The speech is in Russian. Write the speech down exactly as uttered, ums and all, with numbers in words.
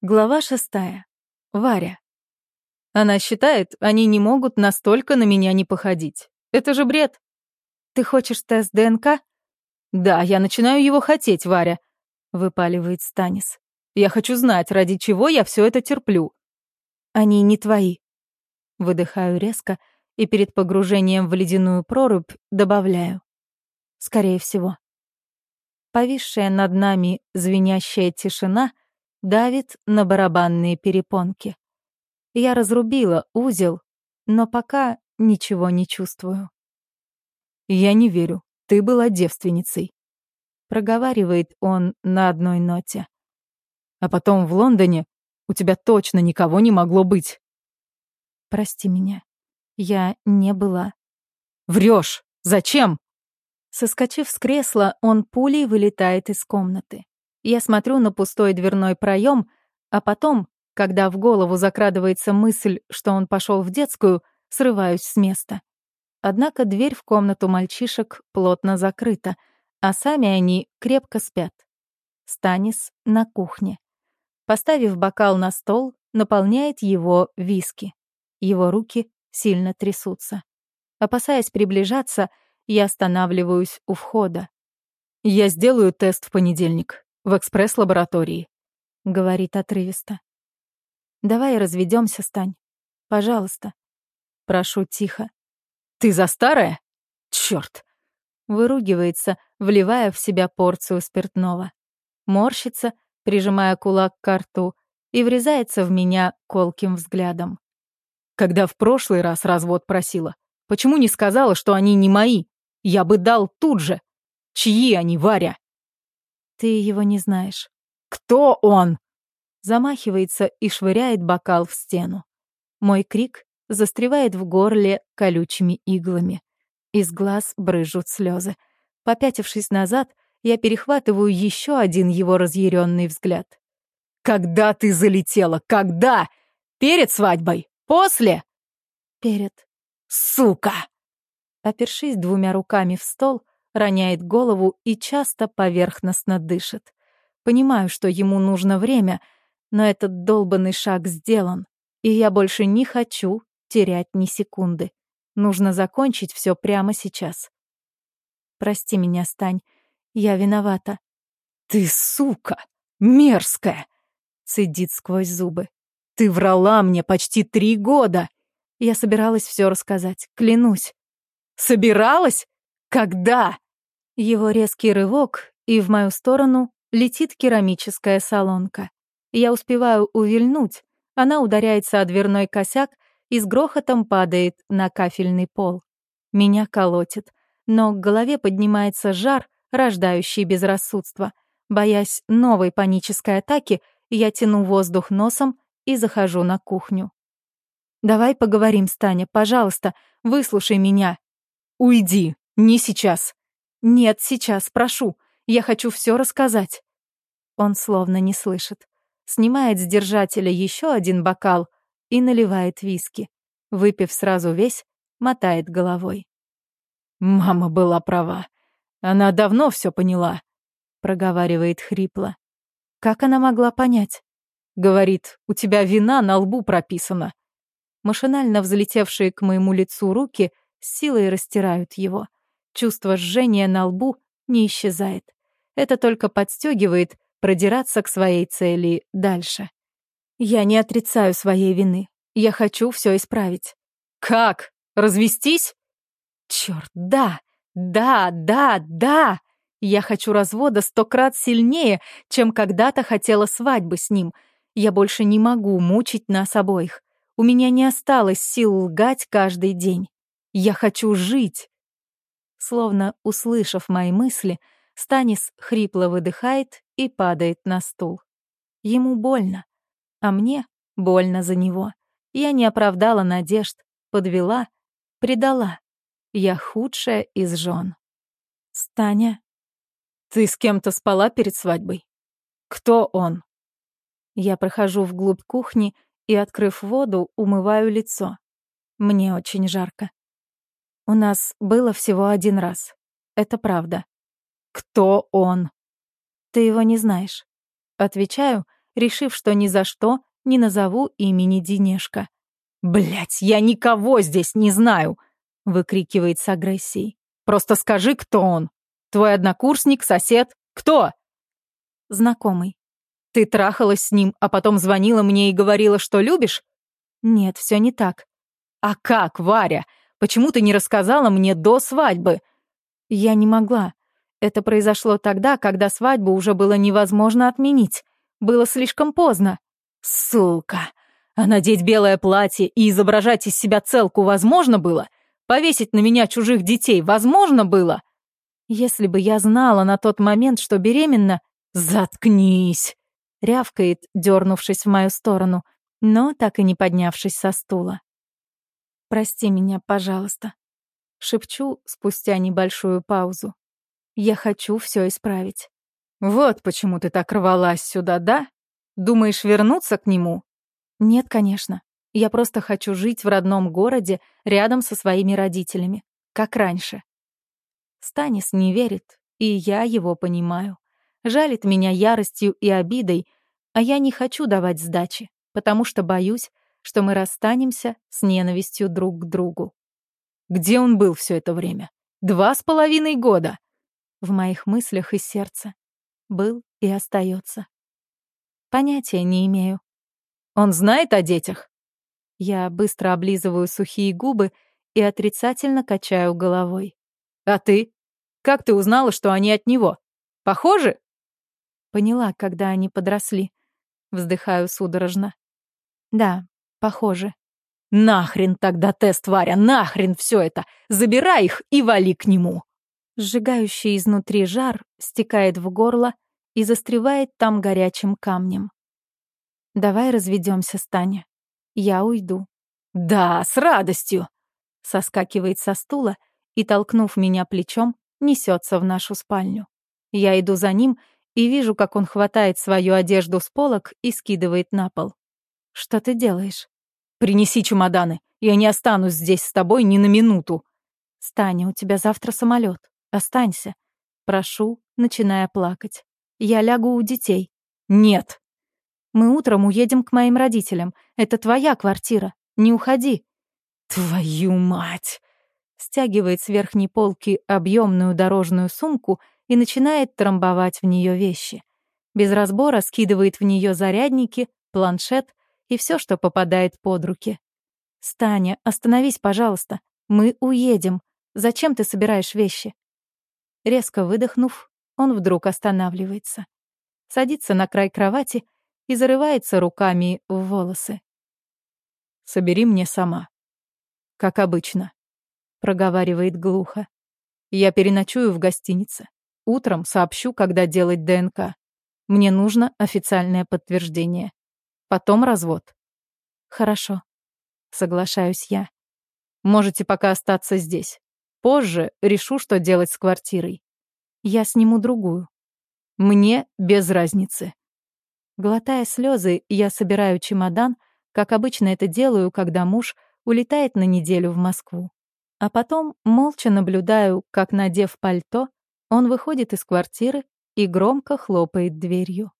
Глава шестая. Варя. Она считает, они не могут настолько на меня не походить. Это же бред. Ты хочешь тест ДНК? Да, я начинаю его хотеть, Варя, выпаливает Станис. Я хочу знать, ради чего я все это терплю. Они не твои. Выдыхаю резко и перед погружением в ледяную прорубь добавляю. Скорее всего. Повисшая над нами звенящая тишина давит на барабанные перепонки. Я разрубила узел, но пока ничего не чувствую. «Я не верю, ты была девственницей», — проговаривает он на одной ноте. «А потом в Лондоне у тебя точно никого не могло быть». «Прости меня, я не была». «Врешь! Зачем?» Соскочив с кресла, он пулей вылетает из комнаты. Я смотрю на пустой дверной проем, а потом, когда в голову закрадывается мысль, что он пошел в детскую, срываюсь с места. Однако дверь в комнату мальчишек плотно закрыта, а сами они крепко спят. Станис на кухне. Поставив бокал на стол, наполняет его виски. Его руки сильно трясутся. Опасаясь приближаться, я останавливаюсь у входа. «Я сделаю тест в понедельник, в экспресс-лаборатории», — говорит отрывисто. «Давай разведемся, Стань. Пожалуйста». Прошу тихо. «Ты за старая? Чёрт!» Выругивается, вливая в себя порцию спиртного. Морщится, прижимая кулак к рту, и врезается в меня колким взглядом. «Когда в прошлый раз развод просила, почему не сказала, что они не мои? Я бы дал тут же. Чьи они, Варя?» «Ты его не знаешь». «Кто он?» Замахивается и швыряет бокал в стену. Мой крик застревает в горле колючими иглами. Из глаз брызжут слезы. Попятившись назад, я перехватываю еще один его разъяренный взгляд. «Когда ты залетела? Когда? Перед свадьбой? После?» «Перед». «Сука!» Опершись двумя руками в стол, роняет голову и часто поверхностно дышит. Понимаю, что ему нужно время, но этот долбанный шаг сделан, и я больше не хочу терять ни секунды. Нужно закончить все прямо сейчас. Прости меня, Стань, я виновата. «Ты сука! Мерзкая!» — цедит сквозь зубы. «Ты врала мне почти три года!» Я собиралась все рассказать, клянусь. «Собиралась? Когда?» Его резкий рывок, и в мою сторону летит керамическая солонка. Я успеваю увильнуть, она ударяется о дверной косяк и с грохотом падает на кафельный пол. Меня колотит, но к голове поднимается жар, рождающий безрассудство. Боясь новой панической атаки, я тяну воздух носом и захожу на кухню. «Давай поговорим, Таня, пожалуйста, выслушай меня». «Уйди, не сейчас». «Нет, сейчас, прошу, я хочу все рассказать». Он словно не слышит. Снимает с держателя еще один бокал и наливает виски. Выпив сразу весь, мотает головой. «Мама была права. Она давно все поняла», — проговаривает хрипло. «Как она могла понять?» Говорит, у тебя вина на лбу прописана. Машинально взлетевшие к моему лицу руки с силой растирают его. Чувство жжения на лбу не исчезает. Это только подстегивает продираться к своей цели дальше. Я не отрицаю своей вины. Я хочу все исправить. Как? Развестись? Черт, да, да, да, да! Я хочу развода сто крат сильнее, чем когда-то хотела свадьбы с ним. Я больше не могу мучить нас обоих. У меня не осталось сил лгать каждый день. Я хочу жить. Словно услышав мои мысли, Станис хрипло выдыхает и падает на стул. Ему больно, а мне больно за него. Я не оправдала надежд, подвела, предала. Я худшая из жен. Станя, ты с кем-то спала перед свадьбой? Кто он? Я прохожу вглубь кухни и, открыв воду, умываю лицо. Мне очень жарко. У нас было всего один раз. Это правда. Кто он? Ты его не знаешь. Отвечаю, решив, что ни за что не назову имени Денежка. «Блядь, я никого здесь не знаю!» — выкрикивает с агрессией. «Просто скажи, кто он? Твой однокурсник, сосед? Кто?» Знакомый. «Ты трахалась с ним, а потом звонила мне и говорила, что любишь?» Нет, все не так. «А как, Варя? Почему ты не рассказала мне до свадьбы?» Я не могла. Это произошло тогда, когда свадьбу уже было невозможно отменить. Было слишком поздно. «Сука! А надеть белое платье и изображать из себя целку возможно было? Повесить на меня чужих детей возможно было?» Если бы я знала на тот момент, что беременна... «Заткнись!» — рявкает, дернувшись в мою сторону, но так и не поднявшись со стула. «Прости меня, пожалуйста», — шепчу спустя небольшую паузу. «Я хочу все исправить». «Вот почему ты так рвалась сюда, да? Думаешь вернуться к нему?» «Нет, конечно. Я просто хочу жить в родном городе рядом со своими родителями, как раньше». Станис не верит, и я его понимаю. Жалит меня яростью и обидой, а я не хочу давать сдачи, потому что боюсь, что мы расстанемся с ненавистью друг к другу. «Где он был все это время? Два с половиной года!» В моих мыслях и сердце. Был и остается. Понятия не имею. «Он знает о детях?» Я быстро облизываю сухие губы и отрицательно качаю головой. «А ты? Как ты узнала, что они от него? Похожи?» Поняла, когда они подросли. Вздыхаю судорожно. Да, похоже. «Нахрен тогда тест, Варя, нахрен все это! Забирай их и вали к нему!» Сжигающий изнутри жар стекает в горло и застревает там горячим камнем. «Давай разведемся, Таня. Я уйду». «Да, с радостью!» Соскакивает со стула и, толкнув меня плечом, несется в нашу спальню. Я иду за ним и вижу, как он хватает свою одежду с полок и скидывает на пол. «Что ты делаешь?» «Принеси чемоданы. Я не останусь здесь с тобой ни на минуту». «Таня, у тебя завтра самолет. Останься». Прошу, начиная плакать. «Я лягу у детей». «Нет». «Мы утром уедем к моим родителям. Это твоя квартира. Не уходи». «Твою мать!» Стягивает с верхней полки объемную дорожную сумку и начинает трамбовать в нее вещи. Без разбора скидывает в нее зарядники, планшет и все, что попадает под руки. «Таня, остановись, пожалуйста. Мы уедем. Зачем ты собираешь вещи?» Резко выдохнув, он вдруг останавливается. Садится на край кровати и зарывается руками в волосы. «Собери мне сама. Как обычно», — проговаривает глухо. «Я переночую в гостинице. Утром сообщу, когда делать ДНК. Мне нужно официальное подтверждение. Потом развод». «Хорошо», — соглашаюсь я. «Можете пока остаться здесь. Позже решу, что делать с квартирой. Я сниму другую». Мне без разницы». Глотая слезы, я собираю чемодан, как обычно это делаю, когда муж улетает на неделю в Москву. А потом молча наблюдаю, как, надев пальто, он выходит из квартиры и громко хлопает дверью.